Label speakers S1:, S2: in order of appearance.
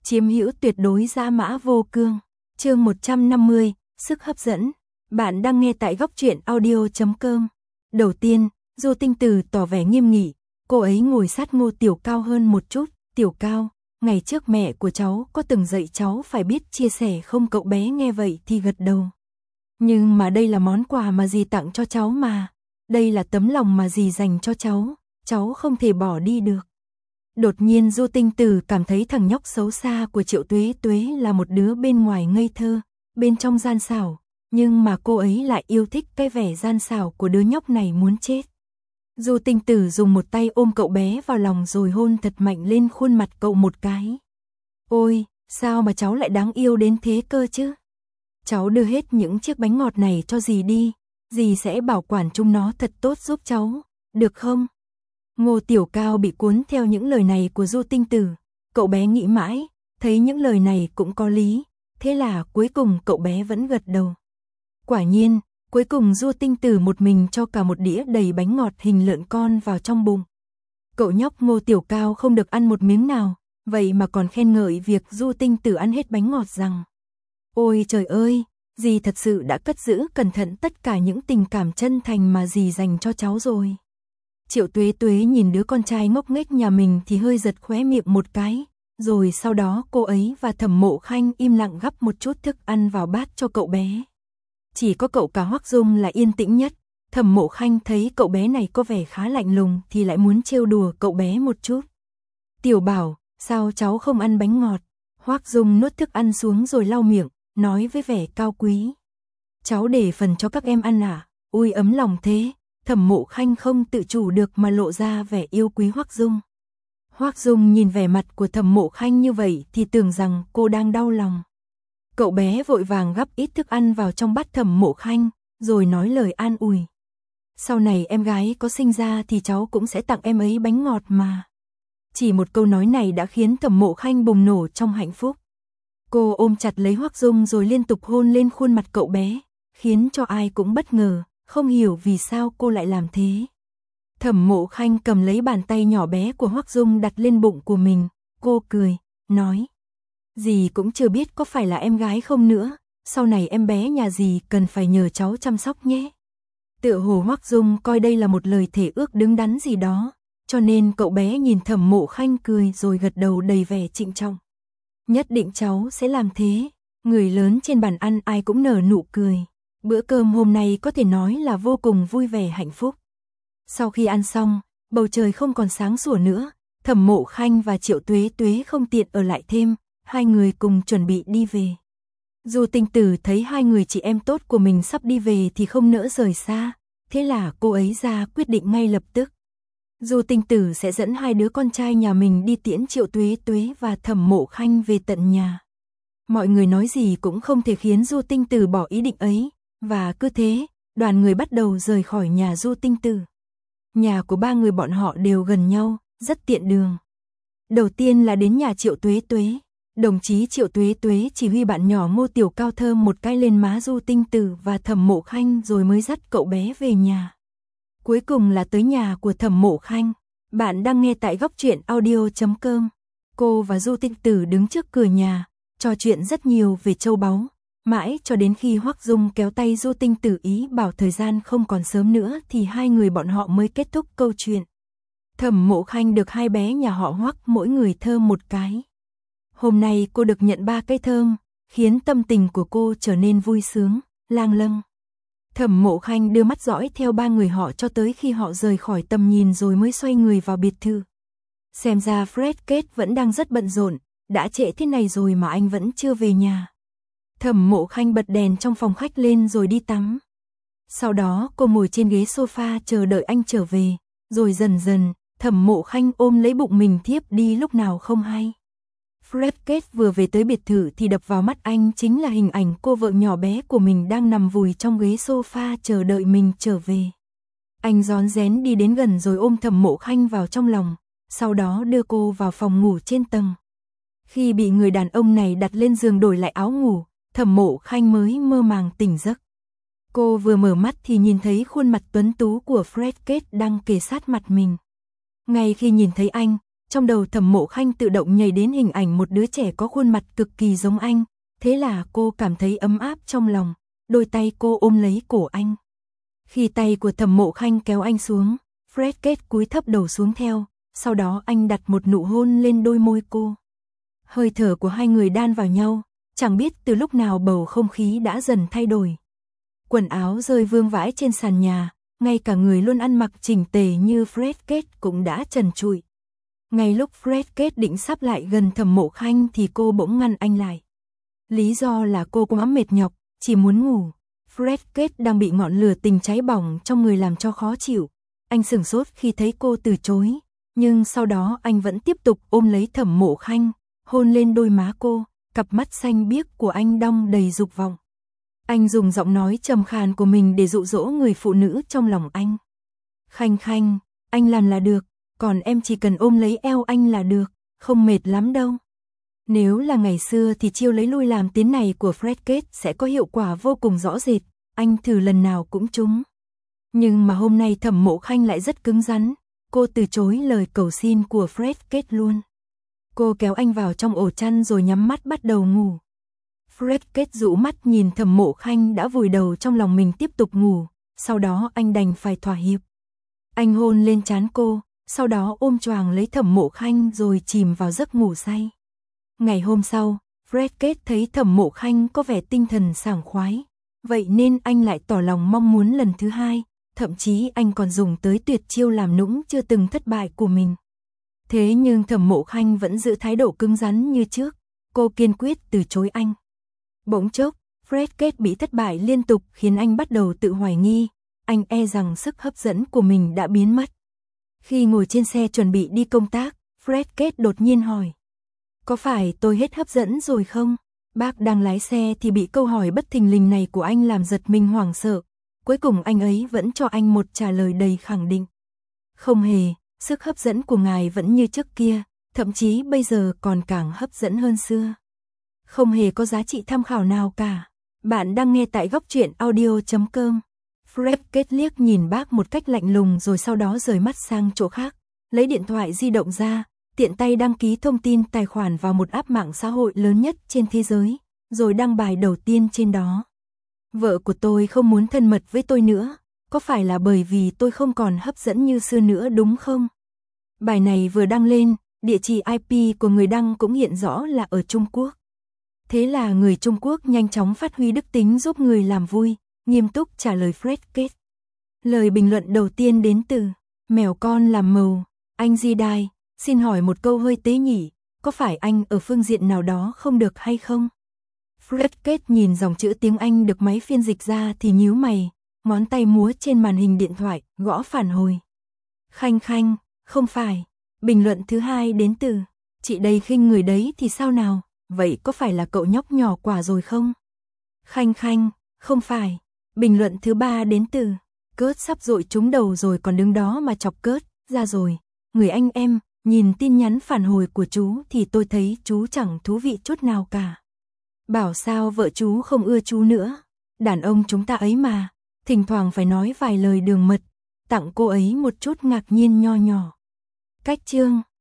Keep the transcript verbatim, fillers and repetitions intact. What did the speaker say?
S1: chiếm hữu tuyệt đối dã mã vô cương. Chương một trăm năm mươi, sức hấp dẫn. Bạn đang nghe tại góc truyện audio chấm com. Đầu tiên, Du Tinh Từ tỏ vẻ nghiêm nghị, cô ấy ngồi sát Ngô Tiểu Cao hơn một chút. Tiểu Cao, ngày trước mẹ của cháu có từng dạy cháu phải biết chia sẻ không? Cậu bé nghe vậy thì gật đầu. Nhưng mà đây là món quà mà dì tặng cho cháu mà. Đây là tấm lòng mà dì dành cho cháu, cháu không thể bỏ đi được. Đột nhiên Du Tinh Từ cảm thấy thằng nhóc xấu xa của Triệu Tuế Tuế là một đứa bên ngoài ngây thơ, bên trong gian xảo, nhưng mà cô ấy lại yêu thích cái vẻ gian xảo của đứa nhóc này muốn chết. Du Tinh Từ dùng một tay ôm cậu bé vào lòng rồi hôn thật mạnh lên khuôn mặt cậu một cái. Ôi, sao mà cháu lại đáng yêu đến thế cơ chứ? Cháu đưa hết những chiếc bánh ngọt này cho dì đi, dì sẽ bảo quản chúng nó thật tốt giúp cháu, được không? Ngô Tiểu Cao bị cuốn theo những lời này của Du Tinh Từ, cậu bé nghĩ mãi, thấy những lời này cũng có lý, thế là cuối cùng cậu bé vẫn gật đầu. Quả nhiên, cuối cùng Du Tinh Từ một mình cho cả một đĩa đầy bánh ngọt hình lợn con vào trong bụng. Cậu nhóc Ngô Tiểu Cao không được ăn một miếng nào, vậy mà còn khen ngợi việc Du Tinh Từ ăn hết bánh ngọt rằng: ôi trời ơi, dì thật sự đã cất giữ cẩn thận tất cả những tình cảm chân thành mà dì dành cho cháu rồi. Triệu Tuế Tuế nhìn đứa con trai ngốc nghếch nhà mình thì hơi giật khóe miệng một cái, rồi sau đó cô ấy và Thẩm Mộ Khanh im lặng gắp một chút thức ăn vào bát cho cậu bé. Chỉ có cậu cả Hoắc Dung là yên tĩnh nhất. Thẩm Mộ Khanh thấy cậu bé này có vẻ khá lạnh lùng thì lại muốn trêu đùa cậu bé một chút. Tiểu Bảo, sao cháu không ăn bánh ngọt? Hoắc Dung nuốt thức ăn xuống rồi lau miệng, nói với vẻ cao quý. Cháu để phần cho các em ăn à? Ui ấm lòng thế. Thẩm Mộ Khanh không tự chủ được mà lộ ra vẻ yêu quý Hoắc Dung. Hoắc Dung nhìn vẻ mặt của Thẩm Mộ Khanh như vậy thì tưởng rằng cô đang đau lòng. Cậu bé vội vàng gắp ít thức ăn vào trong bát Thẩm Mộ Khanh, rồi nói lời an ủi. Sau này em gái có sinh ra thì cháu cũng sẽ tặng em ấy bánh ngọt mà. Chỉ một câu nói này đã khiến Thẩm Mộ Khanh bùng nổ trong hạnh phúc. Cô ôm chặt lấy Hoắc Dung rồi liên tục hôn lên khuôn mặt cậu bé, khiến cho ai cũng bất ngờ, không hiểu vì sao cô lại làm thế. Thẩm Mộ Khanh cầm lấy bàn tay nhỏ bé của Hoắc Dung đặt lên bụng của mình, cô cười, nói: dì cũng chưa biết có phải là em gái không nữa, sau này em bé nhà dì cần phải nhờ cháu chăm sóc nhé. Tựa hồ Hoắc Dung coi đây là một lời thề ước đứng đắn gì đó, cho nên cậu bé nhìn Thẩm Mộ Khanh cười rồi gật đầu đầy vẻ trịnh trọng. Nhất định cháu sẽ làm thế. Người lớn trên bàn ăn ai cũng nở nụ cười. Bữa cơm hôm nay có thể nói là vô cùng vui vẻ hạnh phúc. Sau khi ăn xong, bầu trời không còn sáng sủa nữa, Thẩm Mộ Khanh và Triệu Tuế Tuế không tiện ở lại thêm, hai người cùng chuẩn bị đi về. Du Tinh Từ thấy hai người chị em tốt của mình sắp đi về thì không nỡ rời xa, thế là cô ấy ra quyết định ngay lập tức. Du Tinh Từ sẽ dẫn hai đứa con trai nhà mình đi tiễn Triệu Tuế Tuế và Thẩm Mộ Khanh về tận nhà. Mọi người nói gì cũng không thể khiến Du Tinh Từ bỏ ý định ấy, và cứ thế, đoàn người bắt đầu rời khỏi nhà Du Tinh Từ. Nhà của ba người bọn họ đều gần nhau, rất tiện đường. Đầu tiên là đến nhà Triệu Tuế Tuế. Đồng chí Triệu Tuế Tuế chỉ huy bạn nhỏ Ngô Tiểu Cao thơm một cái lên má Du Tinh Từ và Thẩm Mộ Khanh rồi mới dắt cậu bé về nhà. Cuối cùng là tới nhà của Thẩm Mộ Khanh. Bạn đang nghe tại góc truyện audio chấm com. Cô và Du Tinh Từ đứng trước cửa nhà, trò chuyện rất nhiều về châu báu, mãi cho đến khi Hoắc Dung kéo tay Du Tinh Từ ý bảo thời gian không còn sớm nữa thì hai người bọn họ mới kết thúc câu chuyện. Thẩm Mộ Khanh được hai bé nhà họ Hoắc mỗi người thơm một cái. Hôm nay cô được nhận ba cái thơm, khiến tâm tình của cô trở nên vui sướng, lang lâng. Thẩm Mộ Khanh đưa mắt dõi theo ba người họ cho tới khi họ rời khỏi tầm nhìn rồi mới xoay người vào biệt thự. Xem ra Fred Kết vẫn đang rất bận rộn, đã trễ thế này rồi mà anh vẫn chưa về nhà. Thẩm Mộ Khanh bật đèn trong phòng khách lên rồi đi tắm. Sau đó cô ngồi trên ghế sofa chờ đợi anh trở về, rồi dần dần, Thẩm Mộ Khanh ôm lấy bụng mình thiếp đi lúc nào không hay. Fred Kết vừa về tới biệt thự thì đập vào mắt anh chính là hình ảnh cô vợ nhỏ bé của mình đang nằm vùi trong ghế sofa chờ đợi mình trở về. Anh rón rén đi đến gần rồi ôm Thẩm Mộ Khanh vào trong lòng, sau đó đưa cô vào phòng ngủ trên tầng. Khi bị người đàn ông này đặt lên giường đổi lại áo ngủ, Thẩm Mộ Khanh mới mơ màng tỉnh giấc. Cô vừa mở mắt thì nhìn thấy khuôn mặt tuấn tú của Fred Kết đang kề sát mặt mình. Ngay khi nhìn thấy anh, trong đầu Thẩm Mộ Khanh tự động nhảy đến hình ảnh một đứa trẻ có khuôn mặt cực kỳ giống anh, thế là cô cảm thấy ấm áp trong lòng, đôi tay cô ôm lấy cổ anh. Khi tay của Thẩm Mộ Khanh kéo anh xuống, Fred Kết cúi thấp đầu xuống theo, sau đó anh đặt một nụ hôn lên đôi môi cô. Hơi thở của hai người đan vào nhau, chẳng biết từ lúc nào bầu không khí đã dần thay đổi. Quần áo rơi vương vãi trên sàn nhà, ngay cả người luôn ăn mặc chỉnh tề như Fred Kết cũng đã trần trụi. Ngay lúc Fred Kết định sắp lại gần Thẩm Mộ Khanh thì cô bỗng ngăn anh lại. Lý do là cô quá mệt nhọc, chỉ muốn ngủ. Fred Kết đang bị ngọn lửa tình cháy bỏng trong người làm cho khó chịu. Anh sửng sốt khi thấy cô từ chối, nhưng sau đó anh vẫn tiếp tục ôm lấy Thẩm Mộ Khanh, hôn lên đôi má cô, cặp mắt xanh biếc của anh đong đầy dục vọng. Anh dùng giọng nói trầm khàn của mình để dụ dỗ người phụ nữ trong lòng anh. Khanh Khanh, anh làm là được, còn em chỉ cần ôm lấy eo anh là được, không mệt lắm đâu. Nếu là ngày xưa thì chiêu lấy lui làm tiến này của Fred Kết sẽ có hiệu quả vô cùng rõ rệt, anh thử lần nào cũng trúng. Nhưng mà hôm nay Thẩm Mộ Khanh lại rất cứng rắn, cô từ chối lời cầu xin của Fred Kết luôn. Cô kéo anh vào trong ổ chăn rồi nhắm mắt bắt đầu ngủ. Fred Kết dụ mắt nhìn Thẩm Mộ Khanh đã vùi đầu trong lòng mình tiếp tục ngủ, sau đó anh đành phải thỏa hiệp. Anh hôn lên trán cô, sau đó ôm choàng lấy Thẩm Mộ Khanh rồi chìm vào giấc ngủ say. Ngày hôm sau, Fred Kết thấy Thẩm Mộ Khanh có vẻ tinh thần sảng khoái, vậy nên anh lại tỏ lòng mong muốn lần thứ hai, thậm chí anh còn dùng tới tuyệt chiêu làm nũng chưa từng thất bại của mình. Thế nhưng Thẩm Mộ Khanh vẫn giữ thái độ cứng rắn như trước, cô kiên quyết từ chối anh. Bỗng chốc, Fred Kết bị thất bại liên tục khiến anh bắt đầu tự hoài nghi, anh e rằng sức hấp dẫn của mình đã biến mất. Khi ngồi trên xe chuẩn bị đi công tác, Fred Kết đột nhiên hỏi. Có phải tôi hết hấp dẫn rồi không? Bác đang lái xe thì bị câu hỏi bất thình lình này của anh làm giật mình hoảng sợ. Cuối cùng anh ấy vẫn cho anh một trả lời đầy khẳng định. Không hề, sức hấp dẫn của ngài vẫn như trước kia, thậm chí bây giờ còn càng hấp dẫn hơn xưa. Không hề có giá trị tham khảo nào cả. Bạn đang nghe tại góc truyện audio chấm com. Fred Kết liếc nhìn bác một cách lạnh lùng rồi sau đó rời mắt sang chỗ khác, lấy điện thoại di động ra, tiện tay đăng ký thông tin tài khoản vào một app mạng xã hội lớn nhất trên thế giới, rồi đăng bài đầu tiên trên đó. Vợ của tôi không muốn thân mật với tôi nữa, có phải là bởi vì tôi không còn hấp dẫn như xưa nữa đúng không? Bài này vừa đăng lên, địa chỉ i pê của người đăng cũng hiện rõ là ở Trung Quốc. Thế là người Trung Quốc nhanh chóng phát huy đức tính giúp người làm vui, nghiêm túc trả lời Fred Kết. Lời bình luận đầu tiên đến từ mèo con làm màu, anh Di Đài, xin hỏi một câu hơi tế nhỉ, có phải anh ở phương diện nào đó không được hay không? Fred Kết nhìn dòng chữ tiếng Anh được máy phiên dịch ra thì nhíu mày, ngón tay múa trên màn hình điện thoại, gõ phản hồi. Khanh Khanh, không phải. Bình luận thứ hai đến từ chị đây khinh người đấy thì sao nào, vậy có phải là cậu nhóc nhỏ quả rồi không? Khanh Khanh, không phải. Bình luận thứ ba đến từ Cớt sắp dội trúng đầu rồi còn đứng đó mà chọc Cớt ra rồi. Người anh em, nhìn tin nhắn phản hồi của chú thì tôi thấy chú chẳng thú vị chút nào cả. Bảo sao vợ chú không ưa chú nữa. Đàn ông chúng ta ấy mà, thỉnh thoảng phải nói vài lời đường mật, tặng cô ấy một chút ngạc nhiên nho nhỏ. Cách chương